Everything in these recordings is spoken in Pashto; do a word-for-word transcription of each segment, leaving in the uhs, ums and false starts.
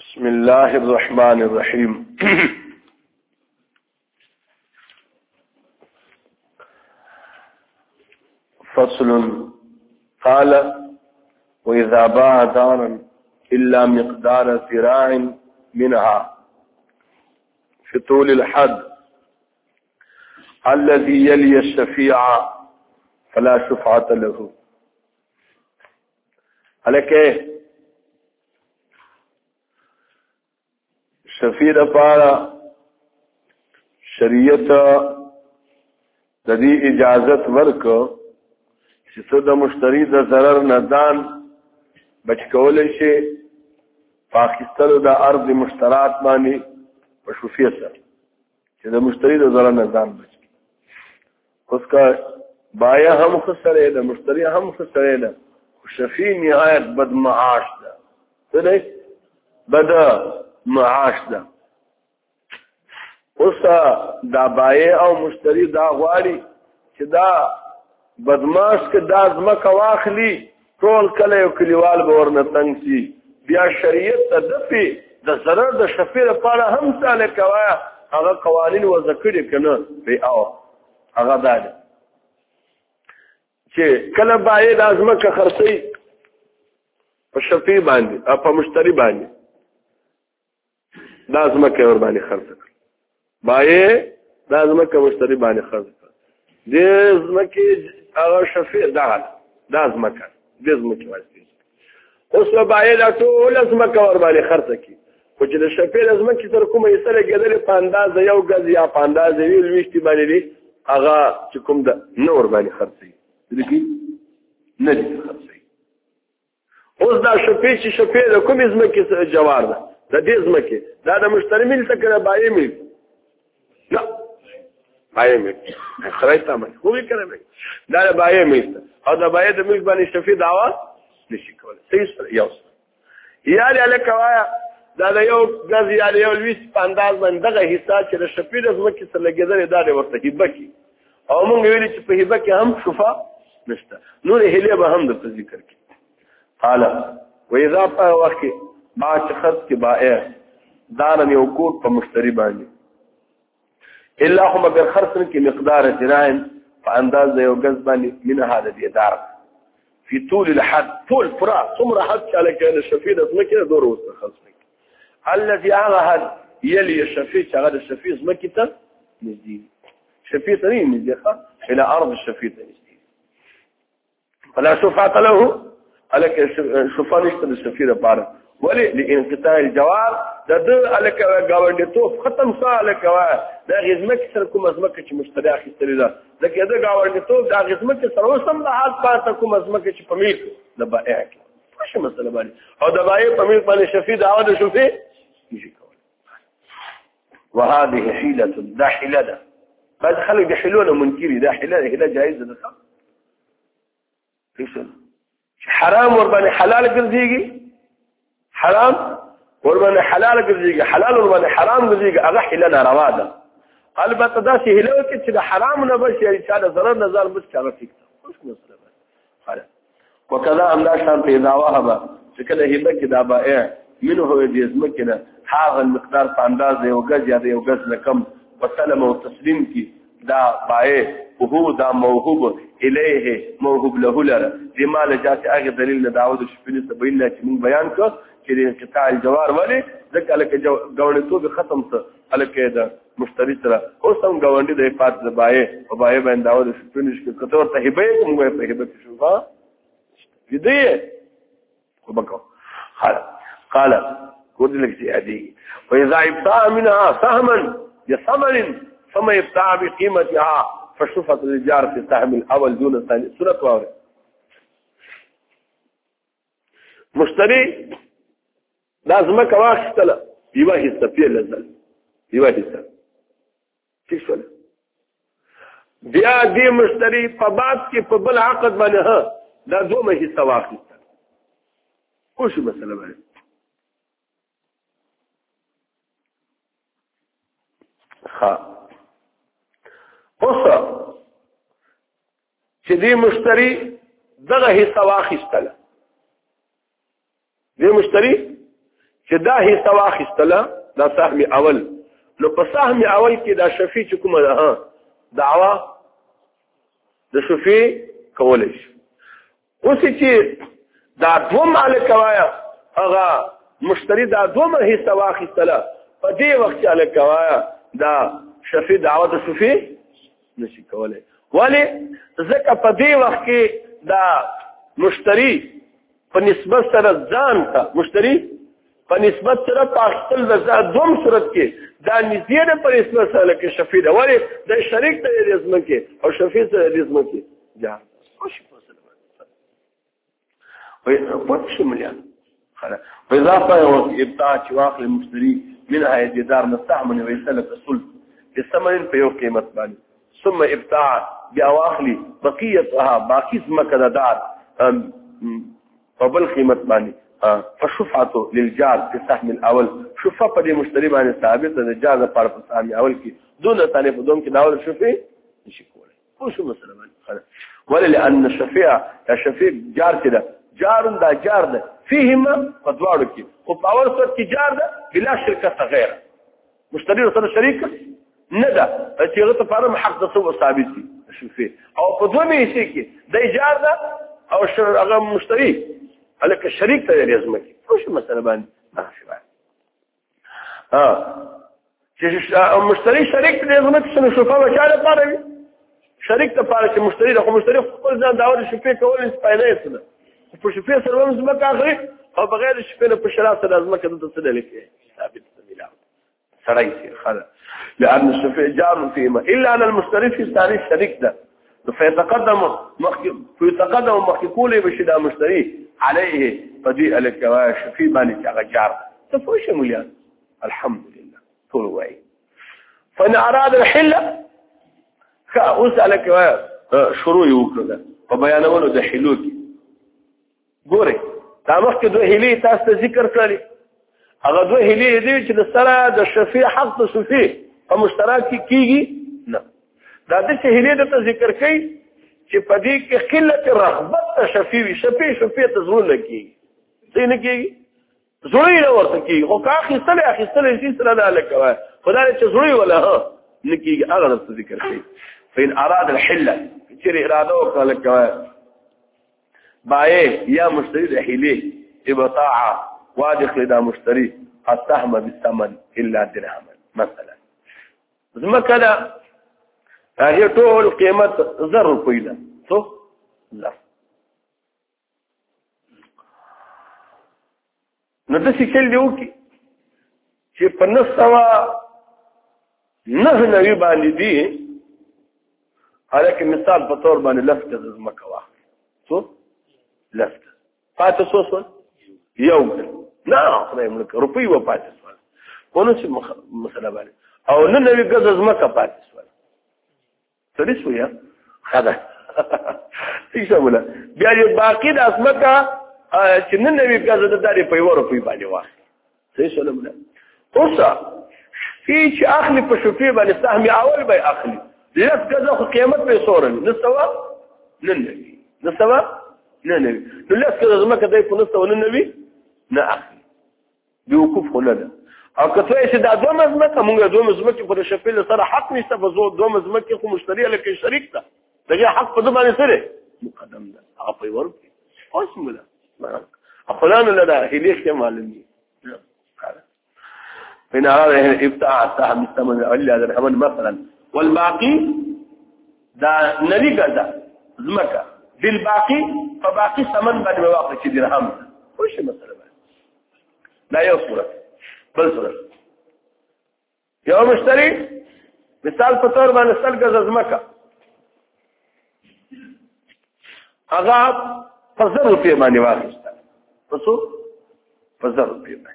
بسم الله الرحمن الرحيم. فصل. قال: وإذا باع دارا إلا مقدار ذراع منها في طول الحد الذي يلي الشفيع فلا شفعة له. عليك شفیع لپاره شریعت د دې اجازت ورکو چې څه د مشتری د ضرر نه ځان بچ کولی شي په اخیستلو د عرض مشترات باندې په شفیع سره چې د مشتری د ضرر نه ځان بچ کړي. اوس که بایع هم خسرې ده مشتری هم خسرې ده خو شفیع نهایت بد معاش ده. څه دی؟ بد معاش ده. اوس دا بایع او مشتری دا غواړي چې دا بدمعاش که دا ځمکه واخلي ټول کله یو کلیوال به ورنه تنګ شي. بیا شریعت ته دفې د ضرر د شفیع لپاره هم څه کوه هغه قوانین وضع کړي که نه بې او هغه دا ده چې کله بایع دا ځمکه خرڅوي په شفیع باندې او په مشتری باندې دا ځمکه ور باندې خرڅ کړ. بایع دا ځمکه مشتری باندې خرڅ کړ. دې ځمکې هغه شفیع دغه دا ځمکه دې ځمکې واسطه اوس به بایع دا ټوله ځمکه ور باندې خرڅ کړي خو چې د شفیع د ځمکې سره کومه حصه لګېدلې په اندازه یو ګز یا په اندازه یو لویشتي باندې دي هغه چې کوم ده نه ور باندې خرڅوي دې نه دي خرڅوي. اوس دا شفیع چې شفیع د کومې ځمکې جوار ده د دې ځمکې دا د مشتری ملک ته که د بایع ملک نه بایع ملک خدای ته امن خوبې که نه دا د بایع ملک ته او د بایع د ملک باندې شفیع دعوه نشي کولی. صحیح سره یو سره یا دې هلکه وایه دا د یو ګز یا د یو لویس په انداز باندې دغه حصه چې د شفیع د ځمکې سره لګېدلې دا دې ورته هبه کړي او مونږ ویلي چې په هبه کې هم شفا نشته. نورې هیلې به هم درته ذکر کړي. قال وإذا په وخت کې ما چې خرڅ کې بائع دارن یو کوټ په مشتری باندې الا هم اگر خرڅ کې مقدار ذراع په انداز د یو ګز باندې من هذا دې دار في طول الحد طول فرا څومره حد چې لکه د شفیع د ځمکې دور وسته خرڅ کې الذي هغه يلي الشفيع چې هغه د شفیع ځمکې ته نږدې شفیع ته نه نږدې الى ارض الشفیع ته نږدې فلا شفاعة له الک شفاعه نشته د شفیع لپاره ولی لانقطاع الجوار د د الک گاونډیتوب ختم سره الک د غزمک سره کوم ازمکه چې مشتری اخیستلی ده ځکه د گاونډیتوب د غزمک سره وسم د حال پاته کوم ازمکه چې په ملک د بائع کې څه مسله باندې او د بائع په ملک باندې شفیع دعوه د شفیع نشي کولای. وهذه حيله دا حيله ده بعد خلک د حلول منکری دا حيله حيله جایزه ده څه حرام ور باندې حلال ګرځيږي حرام ور باندې حلال ګرځيږي حلال ور باندې حرام ګرځيږي هغه حلال ناروا ده. البته دا شی هله کې چې د حرام نه بشي چې د ضرر نه ځان بس چاره ټیک اوس مسله ده. وکذا امدا شان په دعوا هبه چې کله هبه کې دا بائع منه هو دې ځمکه نه هغه المقدار په انداز یو ګز یا یو ګز لکم وسلم او تسلیم کی دا بائع وهو دا موهوب الیه موهوب له لره دې مال جات هغه دلیل نه داود شپینه تبین چې موږ بیان کړ چې د انقطاع الجوار ولی ځکه لکه ګاونډیتوب ختم څه الکه دا مشتری سره اوس هم ګاونډي د پات د بایع او بایع باندې داود شپینه کې کته ورته هبه کوم په هبه کې شوفا دې خو بکو قال قال قلت لك سيادي واذا ابتاع منها سهما بثمن ثم يبتاع بقيمتها فشفت الإيجار في السهم الأول دون الثاني. سورة واوري مشتري لازمك واخستلا يواهي السفير لزل يواهي السفير كيف سؤال بیا دي مشتري فبعد كي فبل عقد منها لا دوما هي سواخستلا وش مسألة بها خا اوس چې دې مشتری دغه حصہ واخیستله دې مشتری چې دا حصہ واخیستله دا سهم اول نو په سهم اول کې دا شفیع چې کومه ده ها دعوا د شفیع کولای شي. اوس چې دا دوه مالک وایا هغه مشتری دا دوه حصہ واخیستله په دې وخت کې الک وایا دا شفیع دعوا د شفیع نشي کولای. ولی ځکه په دې وخت کې دا مشتری په نسبت سره ځان ته مشتری په نسبت سره پاختل د دوم صورت کې دا نږدې ده په نسبت سره کې شفیع ده. ولی د شریک ته رزم کې او شفیع سره رزم کې جا خوش وي په څه مليان خلاص په اضافه او ابتاع چې واخل المشتري منها جدار مستعمل ويسلك الصلب بثمن په یو قیمت باندې ثم ابتاع بیا واخلي بقيتها باقي زمکه دار قبل قیمت باندې فشفعته للجار في السهم الاول شفعه په دې مشتري باندې ثابت ده جار لپاره په سهم اول کې دون ثاني په دوم کې داول شفيع نشي کولای. خو شو مثلا باندې ولا لان الشفيع الشفيع جار كده جار دا جار ده فيهما فدواړو کې خو په اول صورت کې جار ده بلا شرکت غیره مشتري سره شریک نه ده چې هغه ته فارم حق د څو ثابت دي شفيع او په دوه شي کې د جار ده او هغه مشتري الک شریک ته لازم کی خوش مثلا باندې ماشي باندې ها چې مشتری شریک ته لازم کی څنګه شوفه وچاله پاره شریک ته پاره چې مشتری د مشتری خپل ځان داور شپې کول سپایده سره په شپې سره هم زما کاغري او بغیر شپې په شراب سره لازم کده څه دلته ثابت ملا سړی سي خلا لان الشفيع جار فيما الا ان المشتري في ثاني شريك ده فيتقدم فيتقدم مخكولي بشدا مشتري عليه فدي الكواش في بالك غجار تفوش مليان الحمد لله طول وعي فإن أراد الحلة كأسألك شروع يوكذا وبيانونه ده حلوكي ګوره دا مخکې دوه هیلې تاسو ته ذکر کړلې هغه دوه هیلې دي چې د سره د شفیع حق د شفیع په مشترک کېږي نه دا د هیلې د ذکر کوي چې په دې کې قلت رغبت ته شفیع شفیع شفیع ته زړه لګي څه نه کېږي زړه نه ورته کېږي او کا اخیستل اخیستل شي سره نه لکوي خدای چې زړه ولا ها نه کېږي هغه د ذکر کوي فإن أراد الحلة چې اراده وکړه لکوي بايه يا مشتري الحيلي ابطاع وادخل دا مشتري السهم بالثمن الا درهما مثلا زما کله هغه ټول قیمت زر روپۍ ده څو زر نو د څه چل دیو کی چې په نسوا نه نوی باندې دي هلکه مثال په تور باندې لفظ زما کوا څو لفت پاتې سوسول یو نه خدای ملک روپی و پاتې سوال ونه چې مسله باندې او نن نوی غز زمکه پاتې سوال څه شو یا خدا څه ولا بیا یو باقی د اسمکه چې نن نوی غز د داري په یو روپی باندې واخ څه شو ولا اوسه چې اخلي په شفیع باندې سهم اول به اخلي لږ غز خو قیمت به سورن نسوا نن نوی نسوا نه نه نو لاس کده زمکه دای په نسته ونه نوي نه اخلي دی وقوف خلل او کته چې دا دوه مزمکه مونږ دوه مزمکه په شفیل سره حق نشته په زو دوه مزمکه خو مشتری لکه شریک ته دغه حق په دبانې سره مقدم ده هغه په ور اوس مولا خپلان له دا هلیخ معلومي بين هذا ابتاع السهم الثمن الا درهم مثلا والباقي دا نبي قدا زمکه بالباقي فباقي ثمن باندې واقع چې درهم وش مثلا لا يصور بل صورت یو مشتری مثال په تور باندې سل غز زمکه هغه په زر روپیه باندې واخیسته پسو په زر روپیه باندې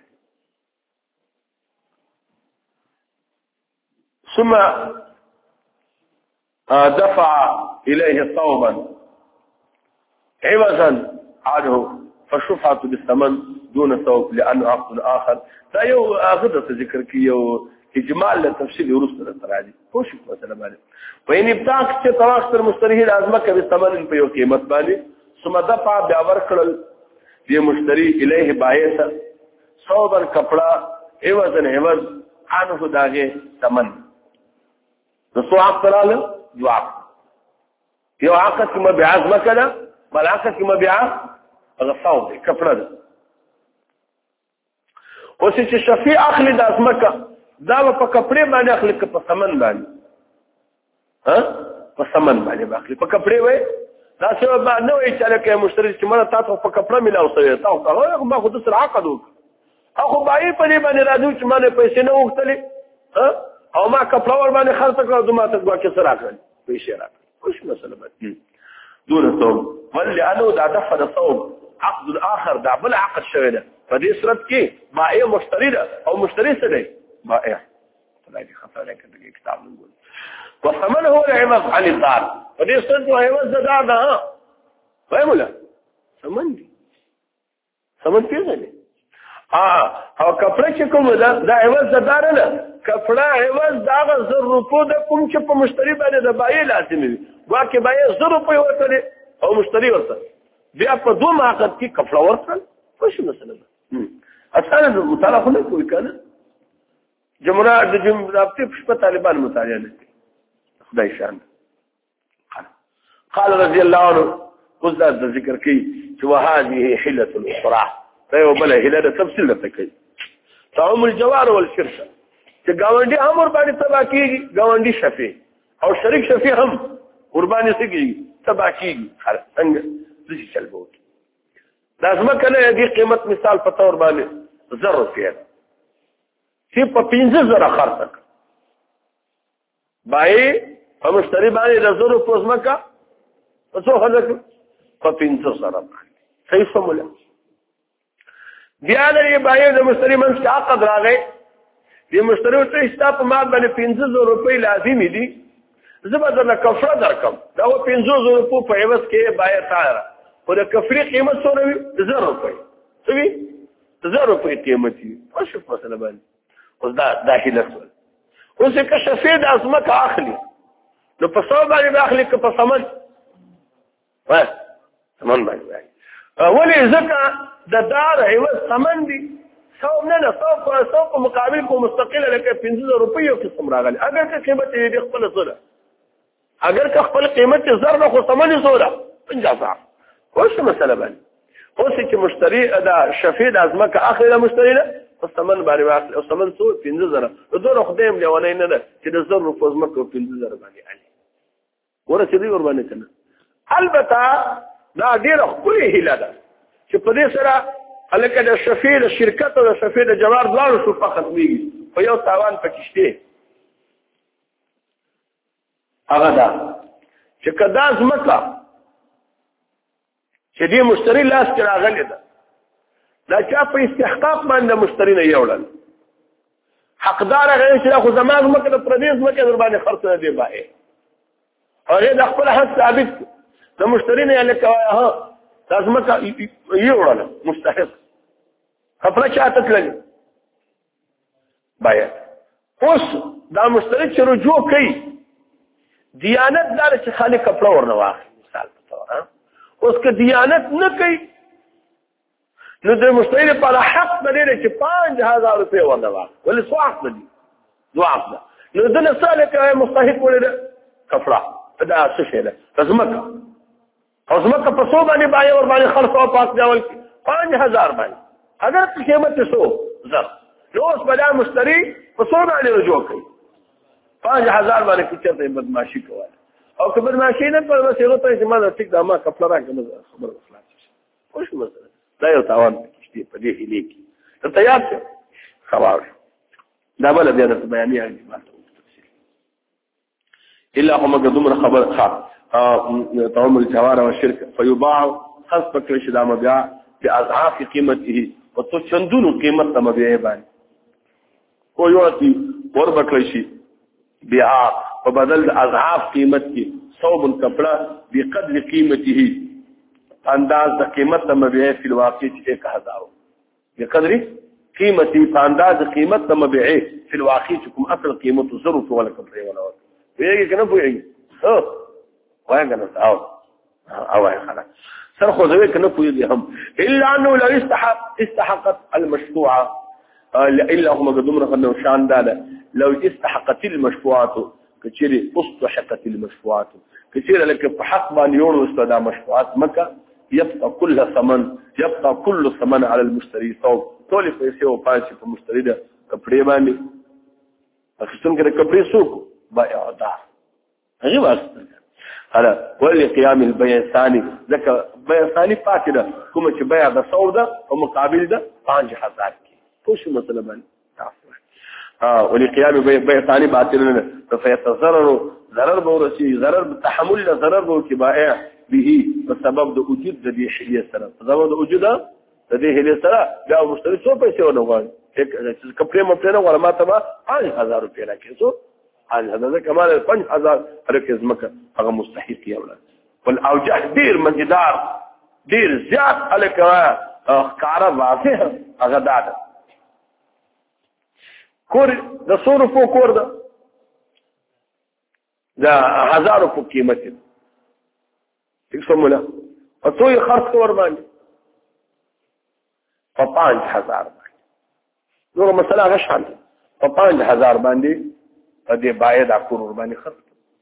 ثم دفع اليه طوبا عوضا عنه فالشفعة بالثمن دون ثوب لأنه عقد آخر فأيو آخذة ذكر كيو إجمال لتفصيل ورسل التراجي فوشف مثلا بالي وإن ابتاك تواخص المشتريه لازمك بالثمن بيو قيمت بالي ثم دفع بأوركل بمشتري إليه بايسا صوبر کپڑا عوضن عوض عنه داغه ثمن نو عقد راله دو عقد یو عقد کې مبيعات مکله بل عقد کې مبيعات هغه صوب کپڑا ده اوس چې شفیع اخلي د اسمکه دا په کپڑے باندې اخلي په ثمن باندې ها په ثمن باندې اخلي په کپڑے وای دا څه به نه وي چې لکه مشتری چې مړه تاسو په کپڑا ملاو سوي تاسو هغه ما خو د سره عقد وکړ اخو بای په دې باندې راځو چې مانه پیسې نه وختلې ها او ما کپڑا ور باندې خرڅ کړو دوه ماته ګوا کې سره راکړل پیسې راکړل خوش مسله به دون ثوب ولي انو دا دفع الثوب عقد الاخر دا بل عقد شوی ده په دې صورت کې بائع مشتری ده او مشتری څه دی بائع خدای دې خطا نه کړي کتاب نقول وثمن هو العوض عن الدار په دې صورت کې عوض ده دا فاهم ولا ثمن دي ثمن پیژنې ها او کپڑا چې کوم ده دا عوض ده دار نه کپڑا عوض دا زر روپو د کوم چې په مشتری باندې د بائع لازم وي واکه بائع زر روپو ورته او مشتری ورته بیا په دوه عقد کې کپڑا ورته خوش مسله ده اصلا مطالعه نه کوي کنه جمهوریت د جمهوریت په طالبان مطالعه نه کوي خدای شان قال رضي الله عنه قصد ذکر کوي چې وهذه حله اخرى دا بل حله تفصیل نه کوي تعم الجوار والشركه چې گاونډي امر باندې تبا کیږي گاونډي شفیع او شریک شفیع هم قرباني سګي تبا کیږي خلاص څنګه څه چل بوت لازم کنه دې قیمت مثال په تور باندې زر روپیه چې په پنځه زره خرڅ بای په مشتری باندې د زر روپیه زمکا په څو خلک په پنځه زره باندې صحیح سموله بیا لري بای د مشتری منځ کې عقد راغی دې مشتری ته استاپ ما باندې پنځه زره روپیه لازمي دي زبر د کفاره درکم دا و پنځه زره روپیه په عوض کې بای تاره په د کفری قیمت څو وي زر روپۍ څه وي زر روپۍ قیمت وي او شو فاصله باندې اوس دا داخله سول اوس که شفیع د اسمکه اخلي نو په څو باندې اخلي که په ثمن وای ثمن باندې ولې ځکه د دار عوض ثمن دي څو نه نه څو په څو په مقابل کو مستقله لکه پنځه روپۍ او قسم راغلي اگر که قیمت یې خپل سره اگر که خپل قیمت زر نه خو ثمن سره پنځه اوس مسله باندې اوس چې مشتری دا شفیع د ازمکه اخره مشتری نه او ثمن باندې واخل او ثمن څو پنځه زره دوه خدایم لیونه نه ده چې د زر په ازمکه پنځه زره باندې علي ورته دی ور باندې کنه البته دا ډیره خپله هیله ده چې په دې سره الکه د شفیع د شرکت او د شفیع د جوار دواړو شو په ختميږي په یو تاوان پکشته هغه دا چې کدا ازمکه چې دې مشتری لاس کې راغلی ده دا چا په استحقاق باندې مشتری نه یوړل حقدار هغه چې خو زمانه مکه د پردیس مکه در باندې خرڅ نه دی بای هغه د خپل حق ثابت د مشتری نه لکه ها لازم کا یوړل مستحق خپل چاته تللی بای اوس دا مشتری چې رجوع کوي دیانت دار چې خالق کپڑا ورنه واخلي مثال په تور ها اوس که دیانت نه کوي نو د مشتری لپاره حق لري چې پنځه هزار روپۍ ورنه واخلي ولې څو عقد دي دوه عقد نو د نسالک مستحق ولري کپڑا دا څه شی ده زمکه او زمکه په څو باندې بای ور باندې خرڅ او پاک دیول پنځه هزار باندې اگر قیمت څو زر نو اوس بل مشتری په څو باندې رجوع کوي پنځه هزار باندې چې بدمعشي کوي او که بدمعشي نه پر وسیله ته چې ما د ټیک د ما کپړه راکړم خبر وکړه خوش مسله دا یو تاوان کې په دې هلي کې ته تیار شه خبر دا بل بیا د بیانې هغه ما الا هم قدمر خبر خاص تعامل الجوار والشركه فيباع خاص بکړي چې دا مبيع په اضعاف قیمته او تو چندونو قیمت ته مبيع باندې او یو تی ور بکړي شي بيع په بدل د اضعاف قیمت کې صوب کپڑا بقدر قیمته انداز د قیمت ته مبيع په الواقع چې ایک هزار بقدر قیمتي په انداز قیمت ته مبيع په الواقع چې کوم اصل قیمت ضرورت ولا کپڑا ولا ویږي کنه ویږي ها وای کنه او او خلاص سر خوځوي کنه پوهیږي هم الا انه لو استحق استحقت المشفوعه الا هم قدمنا خلنا شان داله لو استحقت المشفوعات كثير استحقت المشفوعات كثير لك بحق بان يورو استدا مشفوعات مكه يبقى كل ثمن يبقى كل ثمن على المشتري ثوب ټول پیسې او پاتې په مشتری ده کپڑے باندې اخستون کې کپڑے سوق بائع دا هغه واسطه هلا ولي قيام البيع الثاني ذکر بيع الثاني پاتې ده کوم چې بيع د سودا او مقابل ده پنځه هزار کې خو شو مثلا باندې تعفو ها ولي قيام البيع البيع الثاني باطل نه فيتضرر ضرر بورسي ضرر بتحمل ضرر بو کې بائع به بسبب د وجود د دې حلیه سره سبب د وجود د دې حلیه سره دا مشتری څو پیسې ونغواړي یک کپڑے مپړه نه ولا ماته ما پنځه هزار روپیا راکې څو پنځه هزار کمال پنځه هزار هرکه زمکه هغه مستحق یې ولا والاوجه ډیر مجدار ډیر زیات الکه کار واضح هغه دا کور د صرف کور دا دا هزار په قیمت تقسمولا او څو خرڅ کور باندې په پنځه هزار باندې نو مثلا غشان په پنځه هزار باندې په دې باید اکور باندې خرڅ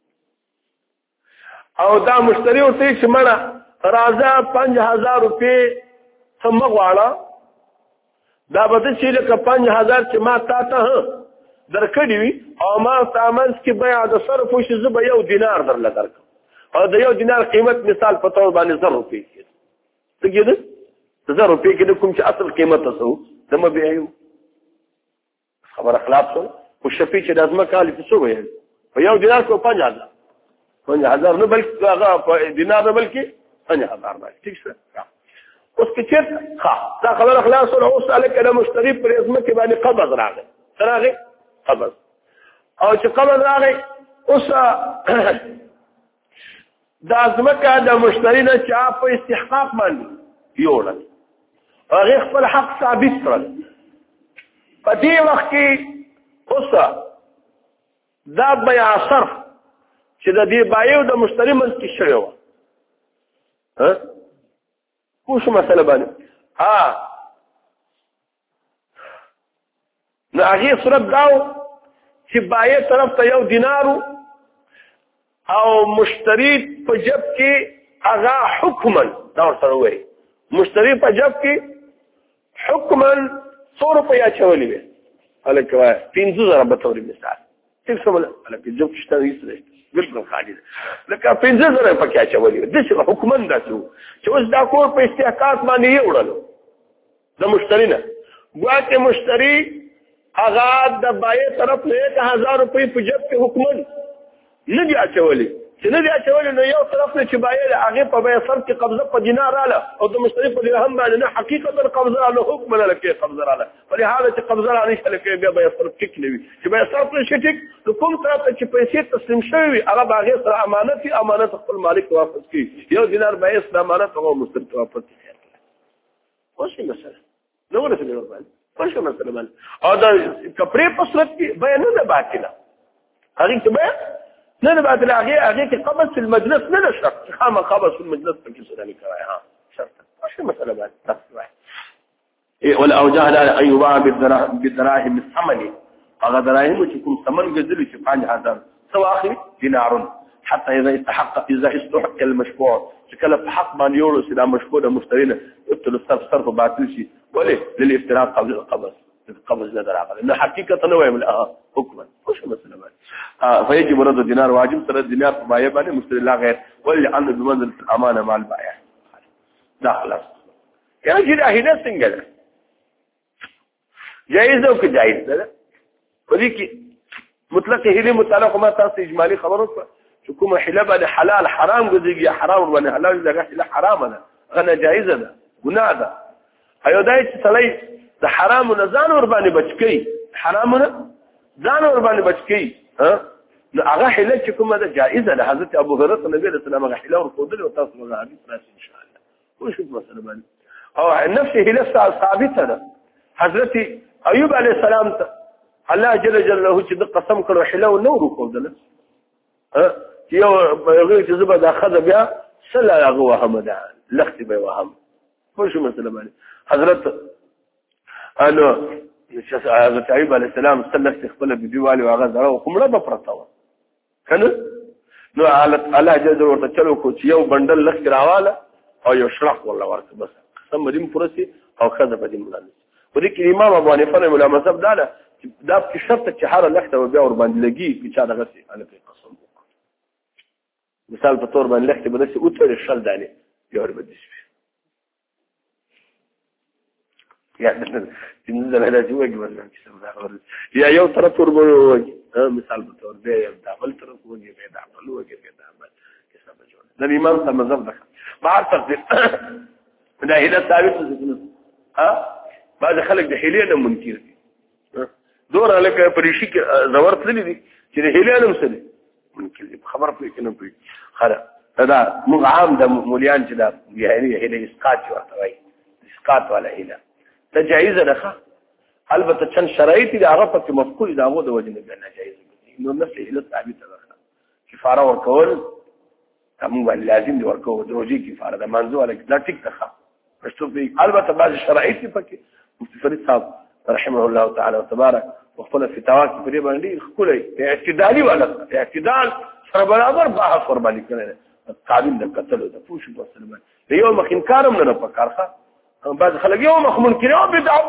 او دا مشتری او ته چې مړه راځه پنځه هزار روپے سم غواړه دا به چې لکه پنځه هزار چې ما تا ته درکړی وي او ما سامان کې بیا د صرف وشي زه به یو دینار درل درکم او د یو دینار قیمت مثال په تور باندې زر روپے کېږي څه کېده زر روپے کې کوم چې اصل قیمت تاسو دمه بیا یو خبر خلاف شو او شفیع چې د ازمه کال په څو وایي په یو دینار کو پنځه هزار پنځه هزار نه بلکې هغه په دینار نه بلکې پنځه هزار باندې ٹھیک شه اوس کې چې ښه دا خبر خلاص او اوس الک د مشتری پر ازمه کې باندې قبض راغی راغی قبض او چې قبض راغی اوس د ازمه کې د مشتری نه چا په استحقاق باندې یوړل هغه خپل حق ثابت کړل په دې وخت کې اوس دا بيع صرف چې د دې بایو د مشتری منځ کې شوی و ها خو شو مسله باندې ها نو هغه صرف داو چې بایع طرف ته یو دینارو او مشتری په جب کې هغه حکما دا ورته وایي مشتری په جب کې حکما څو روپیا چولې وي الکه وای پنځه زره به توري مثال څه سمول الکه جب چې تاسو یې بالکل خالي لکه پنځه زره پکې چولې د څه حکما دا چې اوس دا کور په استحقاق باندې یې وړلو د مشتری نه ګواکه مشتری هغه د بایع طرف له یک هزار روپۍ په جب کې حکما نه دی اچولې چې نه دی اچولې نو یو طرف نه چې بایع هغه په بایع سر کې قبضه په دینار رااله او د مشتری په درهم باندې نه حقیقتا قبضه رااله حکم نه لکه قبضه رااله ولهدا چې قبضه رااله نشته لکه بیا بایع سر کې کلوي چې بایع سر په شي ټیک نو کوم طرف ته چې پیسې تسلیم شوی هغه باغې سره امانت او امانت خپل مالک واپس کړي یو دینار بایع سره امانت او مشتری واپس کړي اوس یې مثلا نو ورته ور باندې پښه مثلا باندې او دا کپڑے په صورت کې بیان نه باطله هغه ته بیان نه باطله هغه هغه کې قبض في المجلس نه شرط خامہ قبض في المجلس په کې څه نه کوي ها شرط پښه مثلا باندې تاسو ولا اوجه لا ان يباع بالدراهم الثمن هغه دراهم چې کوم ثمن ګذل چې پنځه هزار سو اخري دینار حتى اذا استحق اذا استحق المشفوع شكل بحق من يورو سلام مشفوع مشترينا يبطل الصرف صرف باطل شيء وليه للافتراق قبل القبض القبض نظر عقل انه حقيقه نوع من الاها حكما مش مثلا آه فيجب رد الدينار واجب رد الدينار في بايع باندې مشتري لا غير واللي عنده بمنزله الامانه مع البائع دا خلاص كان جدا هنا څنګه جائز او که جائز ده ودي کې مطلق هلي متعلق ما تاسو اجمالي خبرو شو کومه حلال باندې حلال حرام ګذيږي حرام باندې حلال دغه حرام ده غنه جائزه ده ګناه ده ايو دای چې سړی د حرام نه ځان ور باندې بچکی حرام نه ځان ور باندې بچکی ها نو هغه حلال چې کومه ده جائزه ده حضرت ابو هريره نبی رسول الله هغه حلال ورکول او تاسو هغه حدیث راځي ان شاء الله خو شو مثلا باندې او نفس هلال ثابته ده حضرت ایوب علیه السلام ته الله جل جلاله چې د قسم کړو حلال نو ورکول ها یو هغه چې زبر د اخذ بیا صلی الله علیه وسلم لختي به وهم خو شو مثلا باندې حضرت انو حضرت ایوب علیه السلام سلخت خپل بیبیوالي هغه زړه کومړه به پرته و کنه نو الله جل ورته چلو کو چې یو بندل لخت راواله او یو شرح ولا ورته بس قسم دې پرسي او خزه په دې ملانه ودي کې امام ابو حنیفه رحمه الله مذهب دا دا په شرط چې هر لخت او بیا ور باندې لګي چې چا دغه سي الله قسم مثال په تور باندې لخت به دې او تر شل دانه یو ور بدې شي يعني بالنسبه لهذا جوجي ولا يا يو ترى تربوي مثال بتور بيه داخل ترى وجه بيه داخل وجه بيه داخل كسب جون ده الامام المذهب ده ما اعتقد ده هنا ثابت ها بعد خلق ده هلينا منكر دور لك بريشي زورت لي دي چې هلينا مسله منكر خبر په کې نه پي خره دا مغعام ده مليان چې دا يعني هله اسقاط ورته وای اسقاط ولا هله تجایز نه البته چن شرایط دي هغه په مفقود داغو د وجه نه ناجایز نو نفس هله ثابت ده کفاره ورکول هم لازم دي ورکول د وجه کفاره ده منځو علی دا ټیک ده پښتو په البته بعض شرایط پکې مفتي فرید صاحب رحمه الله تعالی وتبارك وخپل فتاوا کې پرې باندې خپل اعتدالي ولا اعتدال سره برابر بحث ور باندې کړي قابل د قتل د پوښ په سلمان یو مخ انکارم نه پکارخه بعض خلک یو مخ منکر او بدعت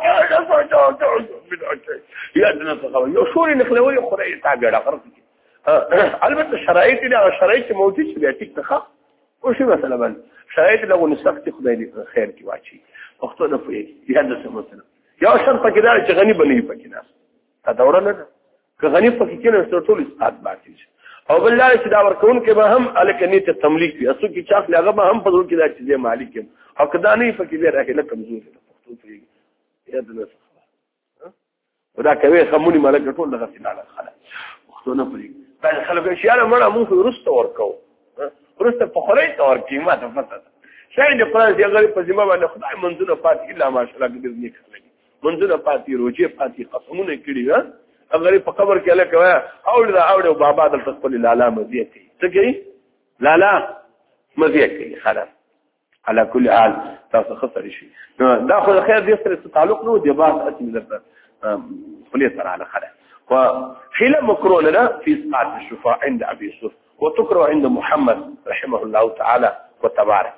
بدعت یادنا څنګه یو شوري نخلوي خوري تاګړه خرڅ البته شرایط دي شرایط موجود شي بیا ټیک ته او شي مثلا باندې شرایط له نسخت خدای دې خیر کی واچي وختو نه پوي یاد څه مثلا یو شرط پکې دا چې غني بنوي پکې نه تا دوره نه که غني پکې کې نه ټول اسقاط باطل شي او بالله چې دا ورکون کې به هم الکنیت تملیک وي اسو کې چاخ لغه به هم په ډول کې دا چې مالک او کدا نه پکې به راځي لکه کمزور ده پښتو ته یاد نه څه ودا کوي خمونی مالک ټول دغه فینال خلاص پښتو نه پوي بعد خلک شي اله مړه مونږ ورسته ورکو ورسته په خوري تور کې ما ته پته شاید د قرآن دی غریب په ذمہ باندې خدای منځونه پات الا ماشاءالله دې نه کوي منځونه پاتې روجه پاتې قسمونه کړی ها غریب په قبر کې له کوي او دا او بابا د خپل لالا مزيه کوي څه کوي لالا مزيه کوي خلاص على كل حال تاسو خطر شي دا خو خیر دې سره تعلق نو دی باز اسم درته خلیه سره على خلاص وحيله مكرونه في اسقاط الشفاء عند ابي يوسف وتكره عند محمد رحمه الله تعالى وتبارك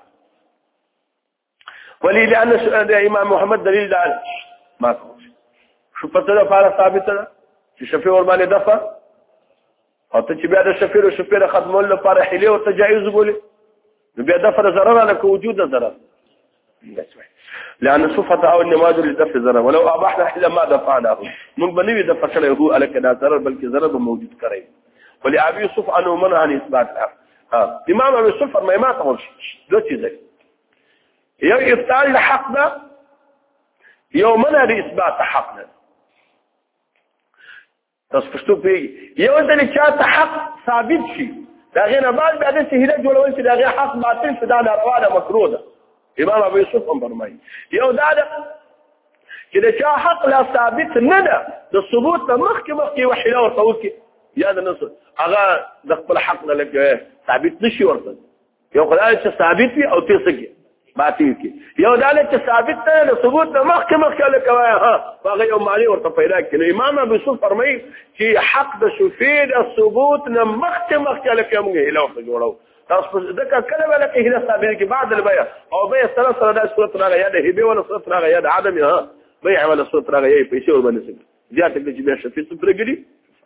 ولي لأن الإمام محمد دليل ده ما تقول شو فترة فعلا ثابتة شفيع ورباني دفع أو تجي هذا الشفيع والشفيع خدمه له فارا حليه وتجايز قولي بيا دفع ضرر لك وجود ضرر لأن الصفة أو النماذج لدفع ضرر ولو أباحنا حلا ما دفعناه من بني دفع كله هو على كذا ضرر بل ضرر موجود كريم ولأبي يوسف أنه منع عن إثبات الحق ها الإمام أبي يوسف ما ما تقول دو شيء یو ابطال الحق ده یو منع د اثبات حق ده تاسو پښتو پیږي یو د چا ته حق ثابت شي دا غیر بعد بعد چې هله جوړول چې دا غیر حق باطل څه دا ناروا ده مکروه ده امام ابو یوسف هم فرمایي یو دا ده چې دا چا حق لا ثابت نه ده د ثبوت مخکې مخکې وحیله ورته وکي یا د نص هغه د خپل حق نه لګ ثابت نشي ورته یو خدای چې ثابت وي او تاسو باطل کی یو داله چې ثابت ده له ثبوت نه مخکې مخکې له کوي ها هغه یو معنی ورته پیدا کړي امام ابو یوسف فرمایي چې حق د شفیع د ثبوت نه مخکې مخکې له کوي اله وخت جوړو تاسو ځکه کله ولا کې هله ثابت کی بعد البيع او بيع سره سره د صورت راغی یا د هبه ولا صورت راغی یا د عدم ها بيع ولا صورت راغی یا پیسې ور باندې سي زیاته کې چې بیا شفیع صبر کړي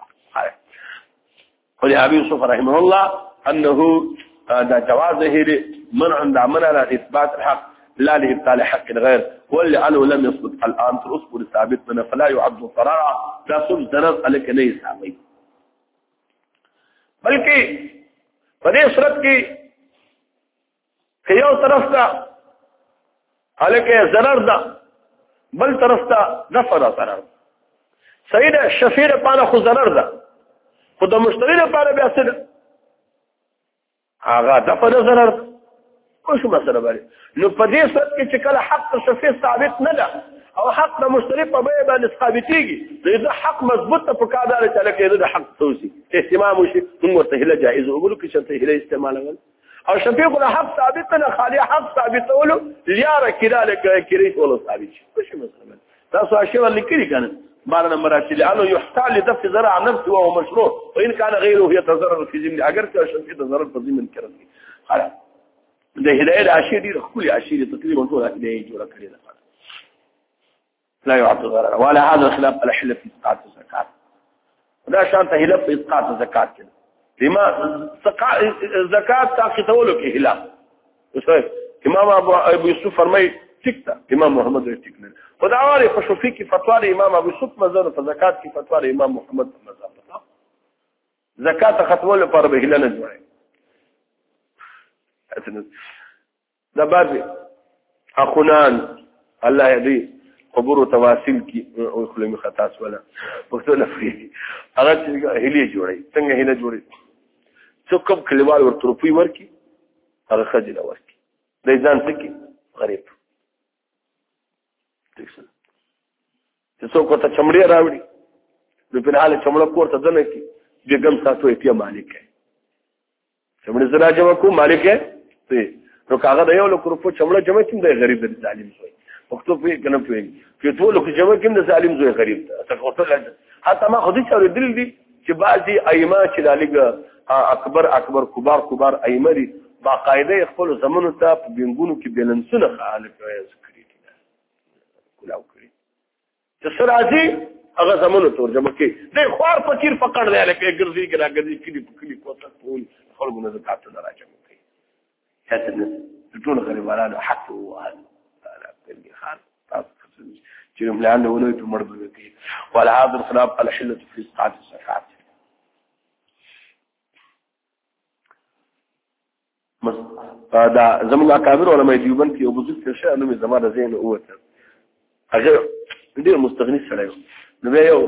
ولي ابي يوسف رحمه الله انه دا جوازه منع عند عمل على إثبات الحق لا لإبطال حق الغير واللي أنه لم يثبت الآن ترصبر ثابت منه فلا يعد ضرارا لا صرف ضرر عليك ليس عمي بلکہ بدے صورت کی کہ یو طرف تا عليك ضرر دا بل طرف تا نفع دا ضرر سید شفیر پانا خود ضرر دا خود مشتری پانا بیاسر آغا دفع دا ضرر کوم مسله باندې نو په دې صورت کې چې کله حق شفیع ثابت نه ده او حق د مشتری په بیه باندې ثابتېږي دا حق مضبوط په کادار چې لکه د حق توسي اهتمام وشي موږ ورته هله جایز وګورو کې چې ته هله استعمالول او شفیق الحق ثابت نه خالي حق ثابتولو زیاره کړه کړي ټول ثابت شي څه مثلا تاسو اشیاء لیکلي کنه بعد مراتب لانه يحتاج لدفع ضرر عن نفسه وهو مشروع وان كان غيره يتضرر في ضمن اگر که شفیق ضرر په ضمن کړی خلاص د هدايه الاشياء دي خپل اشياء تقريبا ټول هدايه جوړه کړې ده لا يعطي ضرر ولا هذا خلاف الحلف في اسقاط الزكاه دا شان ته حلف في اسقاط الزكاه كده لما زکات تاخذولو کې خلاف وسه امام ابو ابو یوسف فرمای ټیکتا امام محمد ټیک نه خداواره په شفیع کې فتوا امام ابو یوسف مزر په زکات کې فتوا امام محمد مزر زکات خطول پر به هلنه جوړه دا بعد اخونان الله يهدي قبور وتواصل کی او خلمی خطاس ولا پښتو لفظي هغه هلي جوړي څنګه هله جوړي څوک کلیوال ورته روپی ورکی هغه خځه لا ورکی د ځان څخه غریب څه څوک ته چمړی راوړي نو په حاله چمړه کوړه دنه کی بیگم ساتو ایتیا مالک ہے چمړه زرا جمع کو مالک ہے ته نو کاغه د یو لک روپو چمړه جمع کیم د غریب د ظالم شوی وختو په کنه په کې ټول لک جمع کیم د ظالم زوی غریب ته حتی ما خودی چا دل دي چې بعضي ائمه چې دالګ اکبر اکبر کبار کبار ائمه دي باقاعده خپل زمونو ته په بنګونو کې بیلنسونه خالق کړی دي کولاو کړی چې سره راځي هغه زمونو ترجمه کې د خوار فقیر پکړ دی لکه ګرځي ګرا ګرځي کلی کلی کوته ټول خلکو نه زکات نه راځي هڅه ټول غریبانو حق او تعالی په خان تاسو چې مليان ونه په مربوطه کې ولا هذا الخلاف الحله في اسقاط الزكاه دا زموږ اکابر علماء دیوبند کې ابو ذر شه نو زمانه زین اوته هغه ډیر مستغنی سره نو یو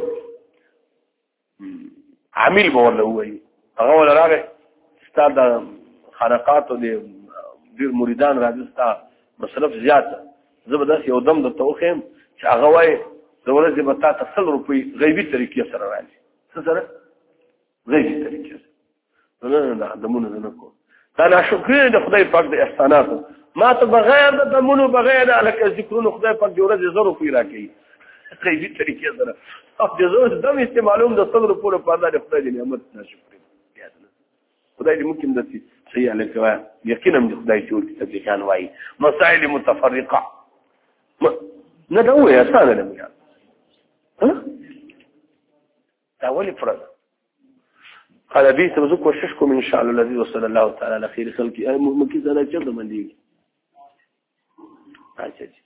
عامل بوله وای هغه ولا راغی استاد خانقات او ډیر مریدان راځي مصرف زیات زبردست یو دم د توخم چې هغه وای دولت به تاسو څل روپی غیبی طریقې سره راځي څه سره غیبی طریقې نه نه دمونه نه کو انا شکر د خدای پاک د احسانات ما ته بغیر د دمونو بغیر الک ذکرونو خدای پاک جوړه د زرو پی راکې غیبی طریقې سره اپ د زرو دم استعمالوم د صبر پوره پاده د خدای د نعمت نشکر خدای دې ممکن د صحیح الکوا یقینا د خدای جوړ کتاب کان وای مسائل متفرقه نه دا وایي اسانه نه میا ها دا ولي فرض قال بي سبزك وششكم ان شاء الله الذي وصلى الله تعالى على خير خلقه ممكن انا جد من دي